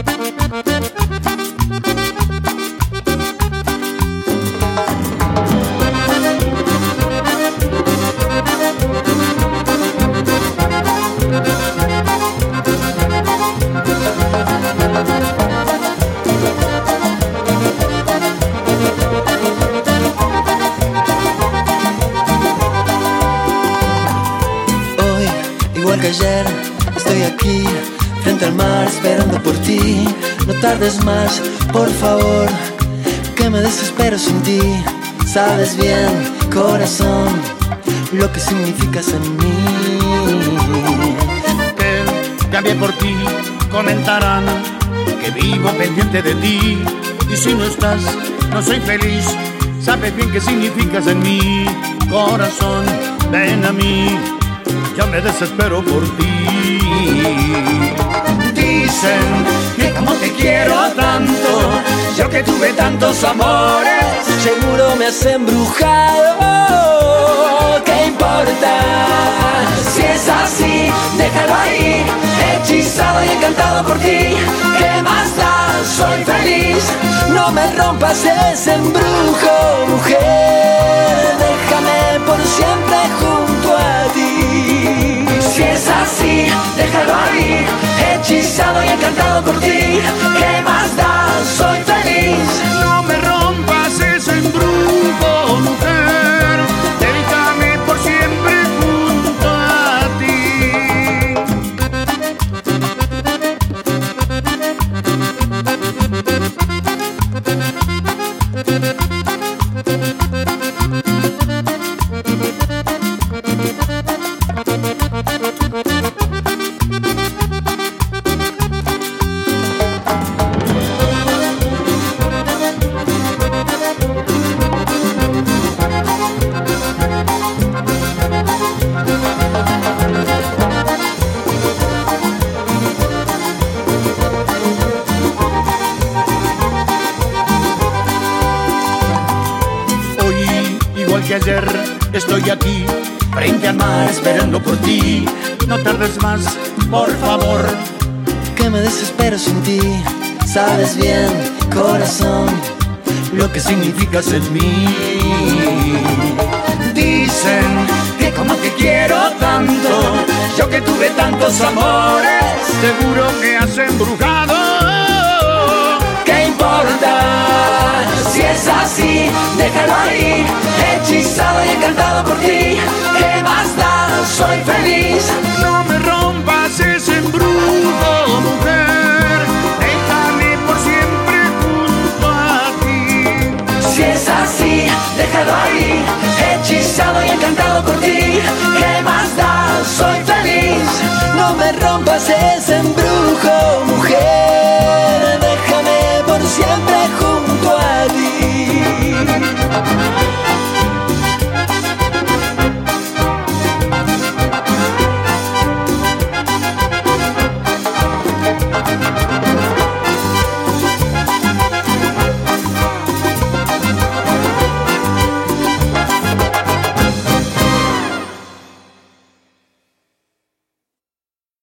Igual que ayer, estoy aquí, frente al mar, esperando por ti. No tardes más, por favor, que me desespero sin ti. Sabes bien, corazón, lo que significas en mí. Que cambié por ti, comentarán que vivo pendiente de ti. Y si no estás, no soy feliz. Sabes bien qué significas en mí. Corazón, ven a mí, yo me desespero por ti. Dicen que como te quiero tanto, yo que tuve tantos amores, seguro me has embrujado. ¿Qué importa? Si es así, déjalo ahí, hechizado y encantado por ti. ¿Qué más da? Soy feliz. No me rompas ese embrujo, mujer. Déjame por siempre junto a ti. Si es así, déjalo ahí, hechizado y encantado por ti. ¿Qué más da? Soy feliz. no me rompas ese embrujo, mujer. Déjame por siempre junto a ti. Que ayer estoy aquí, frente al mar, esperando por ti. No tardes más, por favor, que me desespero sin ti. Sabes bien, corazón, lo que significas en mí. Dicen que como te quiero tanto, yo que tuve tantos amores, seguro que has embrujado. ¿qué importa? Si es así, déjalo ahí, hechizado y encantado por ti. ¿Qué más da? Soy feliz.